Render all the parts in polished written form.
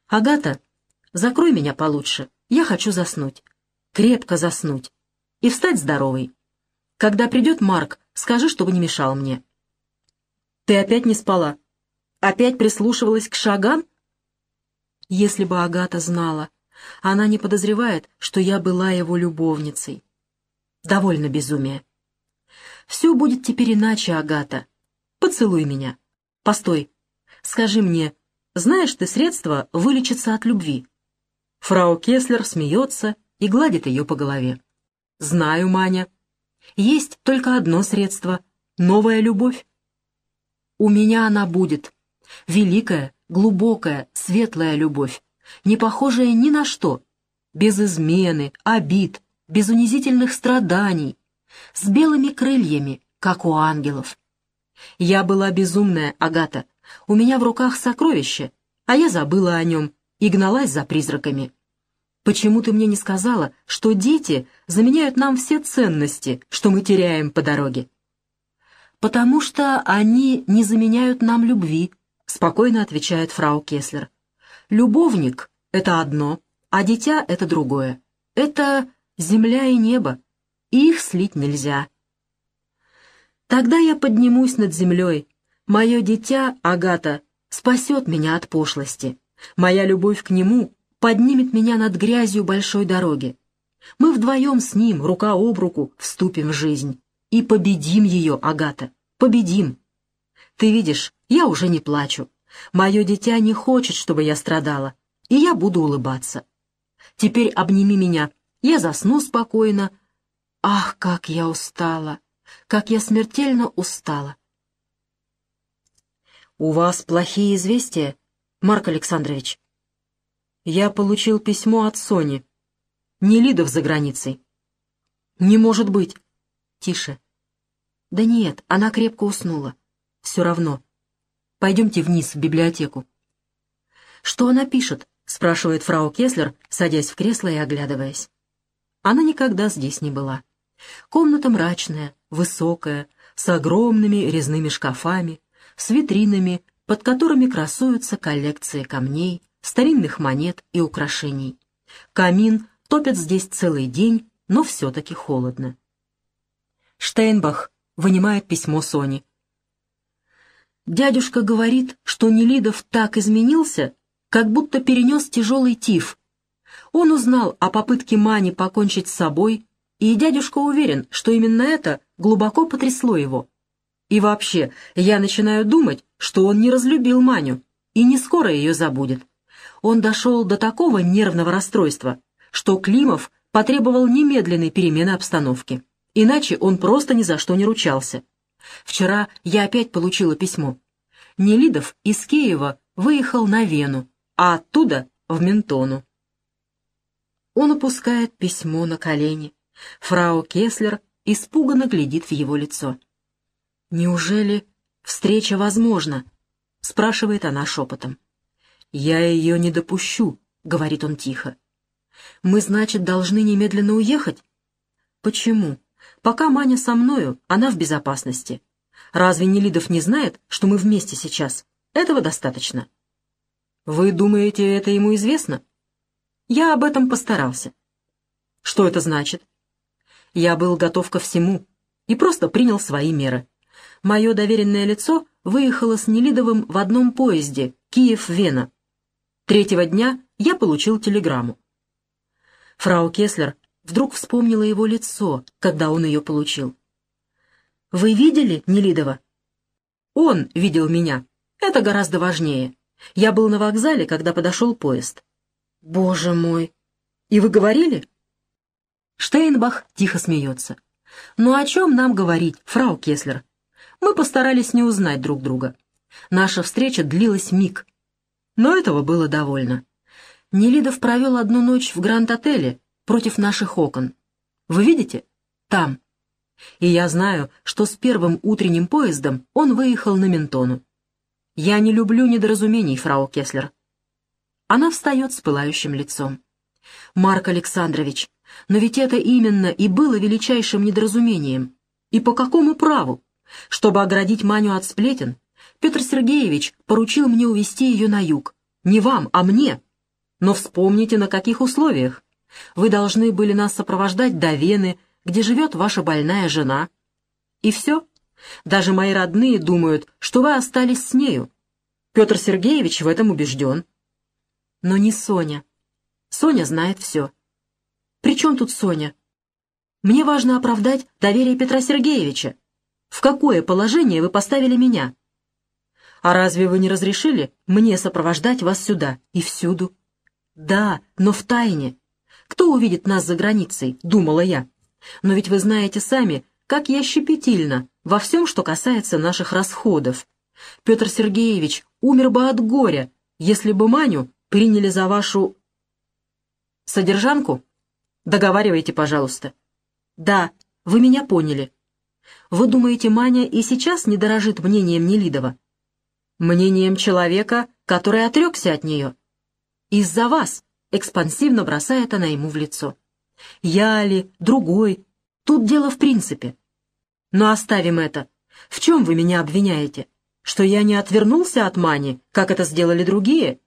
«Агата, закрой меня получше, я хочу заснуть, крепко заснуть и встать здоровой. Когда придет Марк, скажи, чтобы не мешал мне». «Ты опять не спала? Опять прислушивалась к шагам?» Если бы Агата знала, она не подозревает, что я была его любовницей. Довольно безумия. Все будет теперь иначе, Агата. Поцелуй меня. Постой, скажи мне, знаешь ты средства вылечиться от любви? Фрау Кеслер смеется и гладит ее по голове. Знаю, Маня. Есть только одно средство — новая любовь. У меня она будет. Великая, глубокая, светлая любовь, не похожая ни на что, без измены, обид, без унизительных страданий, с белыми крыльями, как у ангелов. Я была безумная, Агата, у меня в руках сокровище, а я забыла о нем и гналась за призраками. Почему ты мне не сказала, что дети заменяют нам все ценности, что мы теряем по дороге? Потому что они не заменяют нам любви, спокойно отвечает фрау Кеслер. Любовник — это одно, а дитя — это другое. Это земля и небо, и их слить нельзя. Тогда я поднимусь над землей. Мое дитя, Агата, спасет меня от пошлости. Моя любовь к нему поднимет меня над грязью большой дороги. Мы вдвоем с ним, рука об руку, вступим в жизнь. И победим ее, Агата, победим. Ты видишь, я уже не плачу. Мое дитя не хочет, чтобы я страдала, и я буду улыбаться. Теперь обними меня, я засну спокойно. Ах, как я устала, как я смертельно устала. У вас плохие известия, Марк Александрович? Я получил письмо от Сони. Нелидов за границей. Не может быть. Тише. Да нет, она крепко уснула. Все равно. Пойдемте вниз, в библиотеку. Что она пишет? Спрашивает фрау Кеслер, садясь в кресло и оглядываясь. Она никогда здесь не была. Комната мрачная, высокая, с огромными резными шкафами, с витринами, под которыми красуются коллекции камней, старинных монет и украшений. Камин топят здесь целый день, но все-таки холодно. Штейнбах вынимает письмо Сони. Дядюшка говорит, что Нелидов так изменился, как будто перенес тяжелый тиф. Он узнал о попытке Мани покончить с собой, и дядюшка уверен, что именно это глубоко потрясло его. И вообще, я начинаю думать, что он не разлюбил Маню и не скоро ее забудет. Он дошел до такого нервного расстройства, что Климов потребовал немедленной перемены обстановки. Иначе он просто ни за что не ручался. Вчера я опять получила письмо. Нелидов из Киева выехал на Вену, а оттуда в Ментону. Он опускает письмо на колени. Фрау Кеслер испуганно глядит в его лицо. «Неужели встреча возможна?» — спрашивает она шепотом. «Я ее не допущу», — говорит он тихо. «Мы, значит, должны немедленно уехать?» «Почему? Пока Маня со мною, она в безопасности. Разве Нелидов не знает, что мы вместе сейчас? Этого достаточно». «Вы думаете, это ему известно?» «Я об этом постарался». «Что это значит?» «Я был готов ко всему и просто принял свои меры. Мое доверенное лицо выехало с Нелидовым в одном поезде Киев-Вена. 3-го дня я получил телеграмму». Фрау Кеслер вдруг вспомнила его лицо, когда он ее получил. «Вы видели Нелидова?» «Он видел меня. Это гораздо важнее. Я был на вокзале, когда подошел поезд». «Боже мой! И вы говорили?» Штейнбах тихо смеется. «Ну о чем нам говорить, фрау Кеслер? Мы постарались не узнать друг друга. Наша встреча длилась миг. Но этого было довольно. Нелидов провел одну ночь в Гранд-отеле против наших окон. Вы видите? Там. И я знаю, что с первым утренним поездом он выехал на Ментону. Я не люблю недоразумений, фрау Кеслер». Она встает с пылающим лицом. «Марк Александрович, но ведь это именно и было величайшим недоразумением. И по какому праву? Чтобы оградить Маню от сплетен, Петр Сергеевич поручил мне увезти ее на юг. Не вам, а мне. Но вспомните, на каких условиях. Вы должны были нас сопровождать до Вены, где живет ваша больная жена. И все. Даже мои родные думают, что вы остались с нею. Петр Сергеевич в этом убежден. Но не Соня. Соня знает все. При чем тут Соня? Мне важно оправдать доверие Петра Сергеевича. В какое положение вы поставили меня? А разве вы не разрешили мне сопровождать вас сюда и всюду? Да, но в тайне. Кто увидит нас за границей, думала я. Но ведь вы знаете сами, как я щепетильна во всем, что касается наших расходов. Петр Сергеевич умер бы от горя, если бы Маню приняли за вашу... содержанку? Договаривайте, пожалуйста. Да, вы меня поняли. Вы думаете, Маня и сейчас не дорожит мнением Нелидова? Мнением человека, который отрекся от нее. Из-за вас, экспансивно бросает она ему в лицо. Я ли, другой, тут дело в принципе. Но оставим это. В чем вы меня обвиняете? Что я не отвернулся от Мани, как это сделали другие?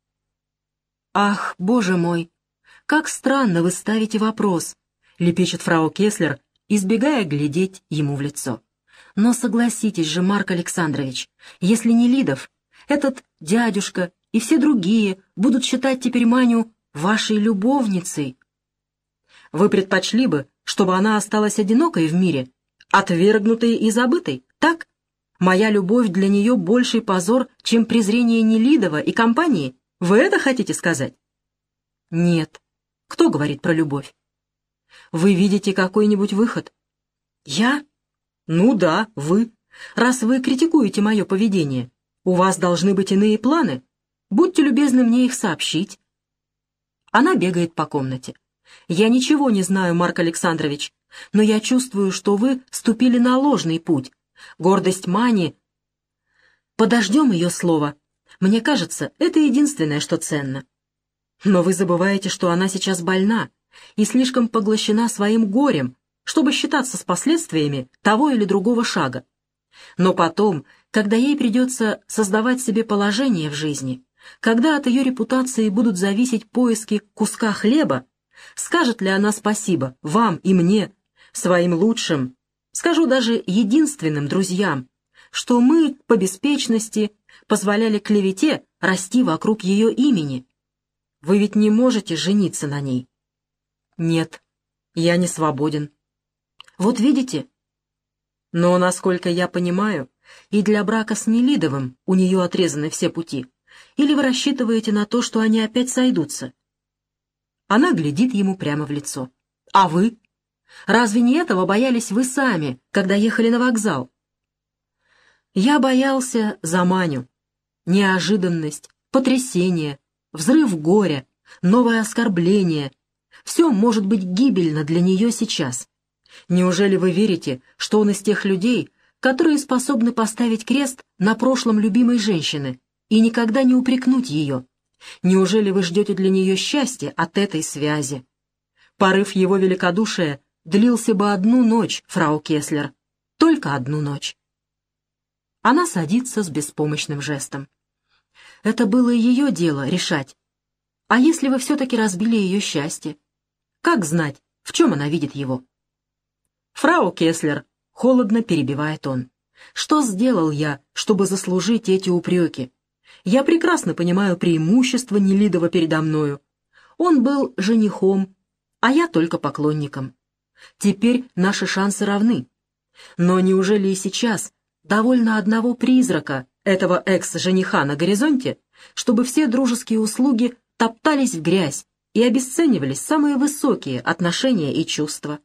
Ах, боже мой, как странно вы ставите вопрос, лепечет фрау Кеслер, избегая глядеть ему в лицо. Но согласитесь же, Марк Александрович, если Нелидов, этот дядюшка и все другие будут считать теперь Маню вашей любовницей, вы предпочли бы, чтобы она осталась одинокой в мире, отвергнутой и забытой, так? Моя любовь для нее больший позор, чем презрение Нелидова и компании? Вы это хотите сказать? Нет. Кто говорит про любовь? Вы видите какой-нибудь выход? Я? Ну да, вы. Раз вы критикуете мое поведение, у вас должны быть иные планы. Будьте любезны мне их сообщить. Она бегает по комнате. Я ничего не знаю, Марк Александрович, но я чувствую, что вы ступили на ложный путь. Гордость Мани... Подождем ее слово. Мне кажется, это единственное, что ценно. Но вы забываете, что она сейчас больна и слишком поглощена своим горем, чтобы считаться с последствиями того или другого шага. Но потом, когда ей придется создавать себе положение в жизни, когда от ее репутации будут зависеть поиски куска хлеба, скажет ли она спасибо вам и мне, своим лучшим, скажу даже единственным друзьям, что мы по беспечности позволяли клевете расти вокруг ее имени? Вы ведь не можете жениться на ней. Нет, я не свободен. Вот видите? Но, насколько я понимаю, и для брака с Нелидовым у нее отрезаны все пути. Или вы рассчитываете на то, что они опять сойдутся? Она глядит ему прямо в лицо. А вы? Разве не этого боялись вы сами, когда ехали на вокзал? Я боялся за Маню. Неожиданность, потрясение, взрыв горя, новое оскорбление. Все может быть гибельно для нее сейчас. Неужели вы верите, что он из тех людей, которые способны поставить крест на прошлом любимой женщины и никогда не упрекнуть ее? Неужели вы ждете для нее счастья от этой связи? Порыв его великодушия длился бы одну ночь, фрау Кеслер, только одну ночь. Она садится с беспомощным жестом. Это было ее дело решать. А если вы все-таки разбили ее счастье? Как знать, в чем она видит его? Фрау Кеслер, холодно перебивает он. Что сделал я, чтобы заслужить эти упреки? Я прекрасно понимаю преимущество Нелидова передо мною. Он был женихом, а я только поклонником. Теперь наши шансы равны. Но неужели и сейчас довольно одного призрака, этого экс-жениха на горизонте, чтобы все дружеские услуги топтались в грязь и обесценивались самые высокие отношения и чувства?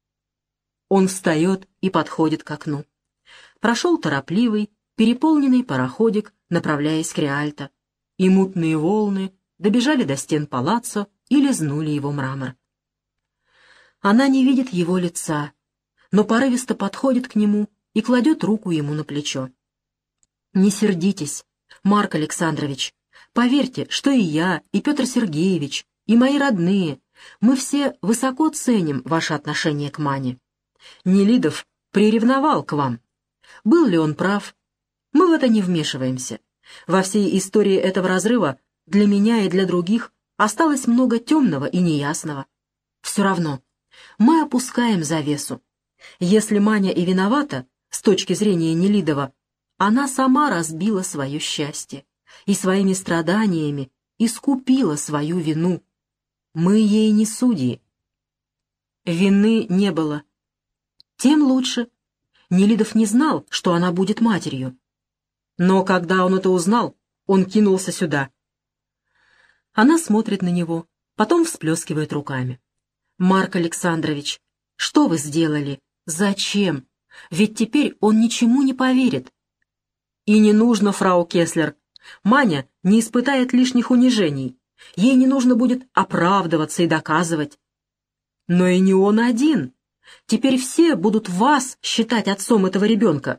Он встает и подходит к окну. Прошел торопливый, переполненный пароходик, направляясь к Риальто, и мутные волны добежали до стен палаццо и лизнули его мрамор. Она не видит его лица, но порывисто подходит к нему и кладет руку ему на плечо. «Не сердитесь, Марк Александрович. Поверьте, что и я, и Петр Сергеевич, и мои родные, мы все высоко ценим ваше отношение к Мане. Нелидов приревновал к вам. Был ли он прав? Мы в это не вмешиваемся. Во всей истории этого разрыва для меня и для других осталось много темного и неясного. Все равно, мы опускаем завесу. Если Маня и виновата, с точки зрения Нелидова, она сама разбила свое счастье и своими страданиями искупила свою вину. Мы ей не судьи. Вины не было. Тем лучше. Нелидов не знал, что она будет матерью. Но когда он это узнал, он кинулся сюда. Она смотрит на него, потом всплескивает руками. «Марк Александрович, что вы сделали? Зачем? Ведь теперь он ничему не поверит». «И не нужно, фрау Кеслер. Маня не испытает лишних унижений. Ей не нужно будет оправдываться и доказывать». «Но и не он один. Теперь все будут вас считать отцом этого ребенка».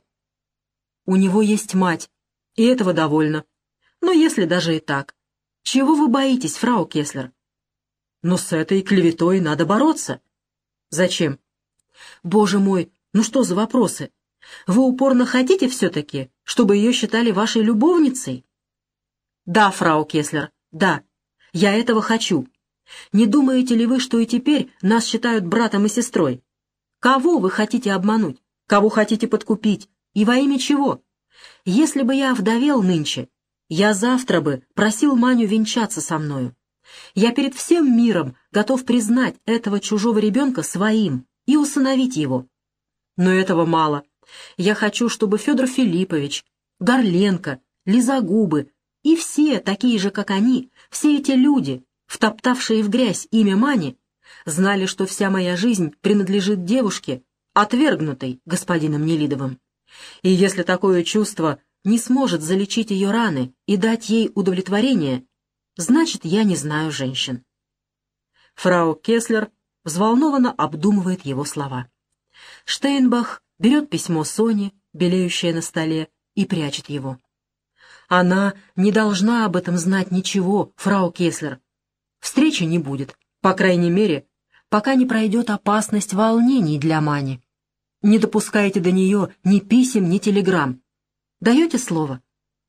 «У него есть мать, и этого довольно. Но если даже и так, чего вы боитесь, фрау Кеслер?» «Но с этой клеветой надо бороться». «Зачем?» «Боже мой, ну что за вопросы? Вы упорно хотите все-таки, чтобы ее считали вашей любовницей?» «Да, фрау Кеслер, да, я этого хочу. Не думаете ли вы, что и теперь нас считают братом и сестрой? Кого вы хотите обмануть? Кого хотите подкупить? И во имя чего? Если бы я овдовел нынче, я завтра бы просил Маню венчаться со мною. Я перед всем миром готов признать этого чужого ребенка своим и усыновить его. Но этого мало. Я хочу, чтобы Федор Филиппович, Горленко, Лизагубы и все такие же, как они, все эти люди, втоптавшие в грязь имя Мани, знали, что вся моя жизнь принадлежит девушке, отвергнутой господином Нелидовым. И если такое чувство не сможет залечить ее раны и дать ей удовлетворение, значит, я не знаю женщин». Фрау Кеслер взволнованно обдумывает его слова. Штейнбах берет письмо Сони, белеющее на столе, и прячет его. «Она не должна об этом знать ничего, фрау Кеслер. Встречи не будет, по крайней мере, пока не пройдет опасность волнений для Мани. Не допускайте до нее ни писем, ни телеграмм. Даете слово?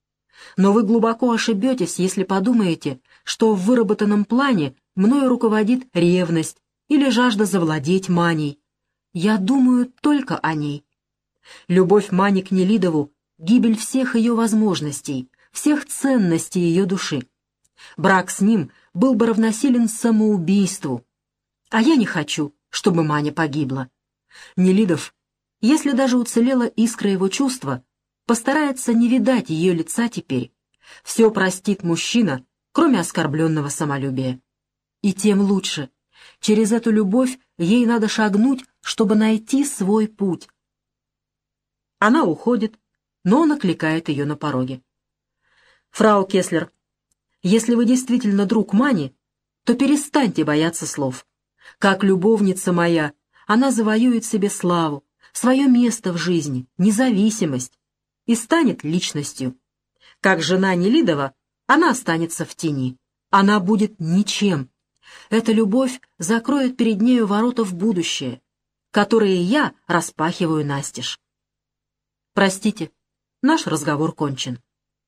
Но вы глубоко ошибетесь, если подумаете, что в выработанном плане мною руководит ревность или жажда завладеть Маней. Я думаю только о ней. Любовь Мани к Нелидову — гибель всех ее возможностей, всех ценностей ее души. Брак с ним был бы равносилен самоубийству. А я не хочу, чтобы Маня погибла. Нелидов, если даже уцелела искра его чувства, постарается не видать ее лица теперь. Все простит мужчина, кроме оскорбленного самолюбия. И тем лучше. Через эту любовь ей надо шагнуть, чтобы найти свой путь. Она уходит, но он окликает ее на пороге. «Фрау Кеслер, если вы действительно друг Мани, то перестаньте бояться слов. Как любовница моя, она завоюет себе славу, свое место в жизни, независимость и станет личностью. Как жена Нелидова, она останется в тени. Она будет ничем. Эта любовь закроет перед нею ворота в будущее, которые я распахиваю настежь. Простите, наш разговор кончен».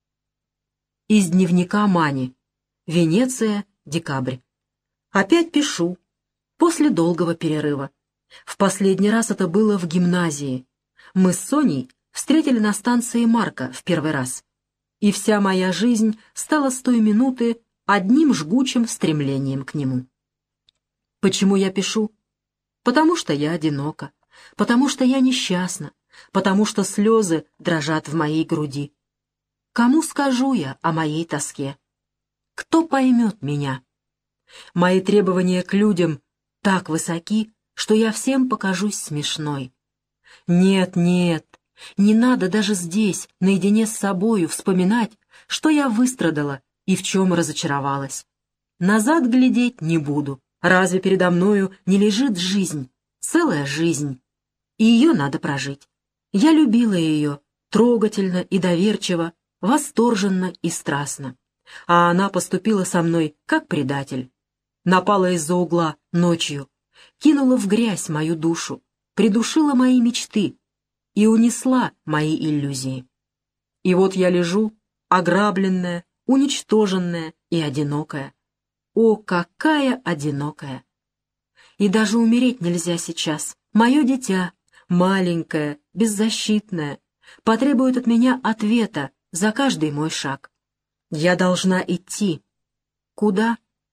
Из дневника Мани. Венеция, декабрь. Опять пишу. После долгого перерыва. В последний раз это было в гимназии. Мы с Соней встретили на станции Марка в первый раз. И вся моя жизнь стала с той минуты одним жгучим стремлением к нему. Почему я пишу? Потому что я одинока, потому что я несчастна, потому что слезы дрожат в моей груди. Кому скажу я о моей тоске? Кто поймет меня? Мои требования к людям так высоки, что я всем покажусь смешной. Нет, нет, не надо даже здесь, наедине с собою, вспоминать, что я выстрадала и в чем разочаровалась. Назад глядеть не буду. Разве передо мною не лежит жизнь, целая жизнь? И ее надо прожить. Я любила ее трогательно и доверчиво, восторженно и страстно. А она поступила со мной как предатель. Напала из-за угла ночью, кинула в грязь мою душу, придушила мои мечты и унесла мои иллюзии. И вот я лежу, ограбленная, уничтоженная и одинокая. О, какая одинокая! И даже умереть нельзя сейчас. Мое дитя, маленькое, беззащитное, потребует от меня ответа за каждый мой шаг. Я должна идти. Куда?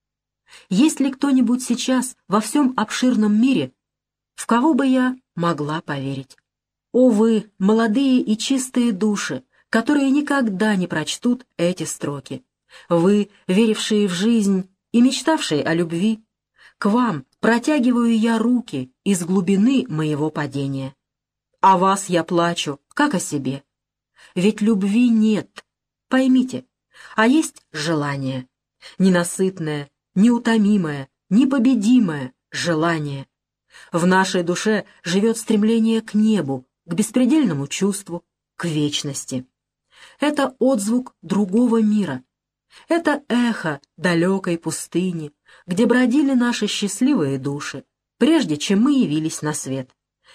Есть ли кто-нибудь сейчас во всем обширном мире, в кого бы я могла поверить? О вы, молодые и чистые души, которые никогда не прочтут эти строки. Вы, верившие в жизнь и мечтавшие о любви, к вам протягиваю я руки из глубины моего падения. О вас я плачу, как о себе. Ведь любви нет, поймите, а есть желание, ненасытное, неутомимое, непобедимое желание. В нашей душе живет стремление к небу, к беспредельному чувству, к вечности. Это отзвук другого мира. Это эхо далекой пустыни, где бродили наши счастливые души, прежде чем мы явились на свет.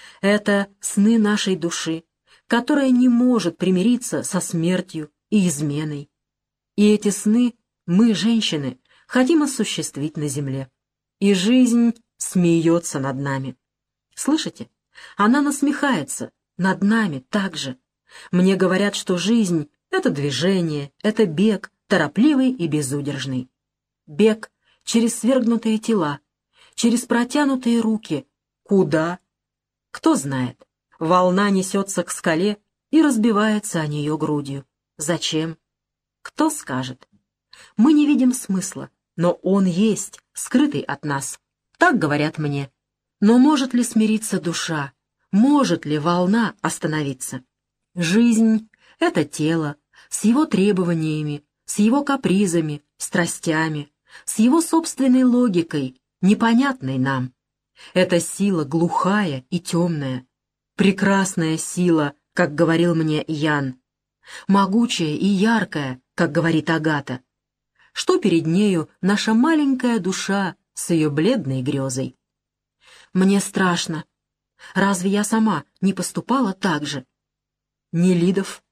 Это сны нашей души, которая не может примириться со смертью и изменой. И эти сны мы, женщины, хотим осуществить на земле. И жизнь смеется над нами. Слышите? Она насмехается над нами также. Мне говорят, что жизнь — это движение, это бег, торопливый и безудержный. Бег через свергнутые тела, через протянутые руки. Куда? Кто знает. Волна несется к скале и разбивается о нее грудью. Зачем? Кто скажет? Мы не видим смысла, но он есть, скрытый от нас. Так говорят мне. Но может ли смириться душа? Может ли волна остановиться? Жизнь — это тело, с его требованиями, с его капризами, страстями, с его собственной логикой, непонятной нам. Это сила глухая и темная, прекрасная сила, как говорил мне Ян, могучая и яркая, как говорит Агата. Что перед нею наша маленькая душа с ее бледной грезой? Мне страшно. Разве я сама не поступала так же? Нелидов.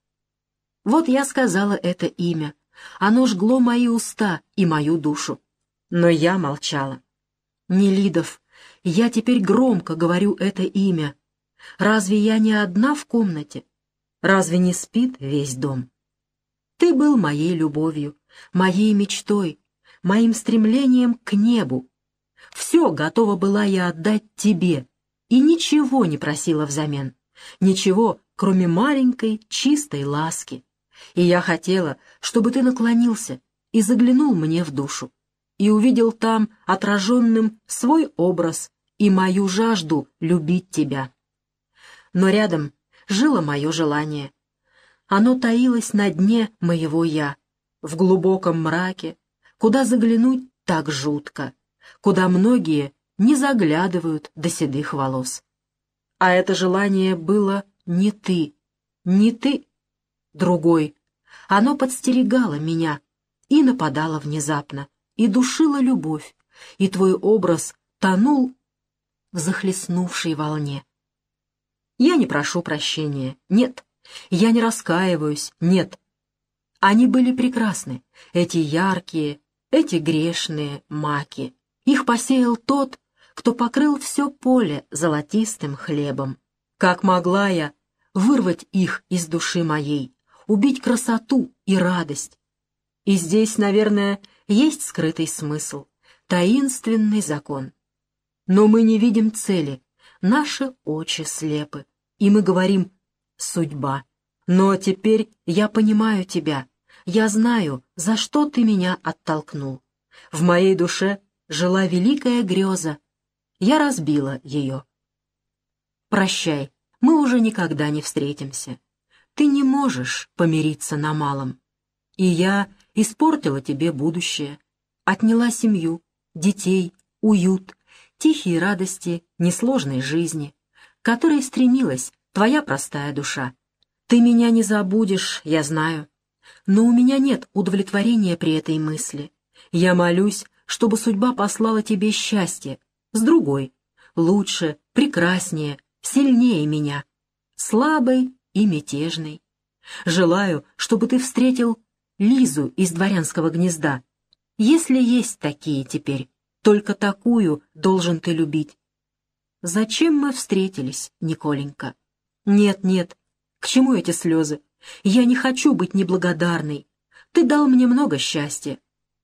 Вот я сказала это имя. Оно жгло мои уста и мою душу. Но я молчала. Нелидов, я теперь громко говорю это имя. Разве я не одна в комнате? Разве не спит весь дом? Ты был моей любовью, моей мечтой, моим стремлением к небу. Все готова была я отдать тебе, и ничего не просила взамен. Ничего, кроме маленькой, чистой ласки. И я хотела, чтобы ты наклонился и заглянул мне в душу, и увидел там отраженным свой образ и мою жажду любить тебя. Но рядом жило мое желание. Оно таилось на дне моего «я», в глубоком мраке, куда заглянуть так жутко, куда многие не заглядывают до седых волос. А это желание было не ты, другой. Оно подстерегало меня и нападало внезапно, и душило любовь, и твой образ тонул в захлестнувшей волне. Я не прошу прощения, нет, я не раскаиваюсь, нет. Они были прекрасны, эти яркие, эти грешные маки. Их посеял тот, кто покрыл все поле золотистым хлебом. Как могла я вырвать их из души моей, убить красоту и радость? И здесь, наверное, есть скрытый смысл, таинственный закон. Но мы не видим цели, наши очи слепы, и мы говорим «судьба». Но теперь я понимаю тебя, я знаю, за что ты меня оттолкнул. В моей душе жила великая греза, я разбила ее. Прощай, мы уже никогда не встретимся. Ты не можешь помириться на малом. И я испортила тебе будущее, отняла семью, детей, уют, тихие радости несложной жизни, к которой стремилась твоя простая душа. Ты меня не забудешь, я знаю, но у меня нет удовлетворения при этой мысли. Я молюсь, чтобы судьба послала тебе счастье с другой, лучше, прекраснее, сильнее меня, слабой и мятежной. Желаю, чтобы ты встретил Лизу из дворянского гнезда, Если есть такие теперь, только такую должен ты любить. Зачем мы встретились, Николенька? Нет, нет, к чему эти слезы? Я не хочу быть неблагодарной. Ты дал мне много счастья.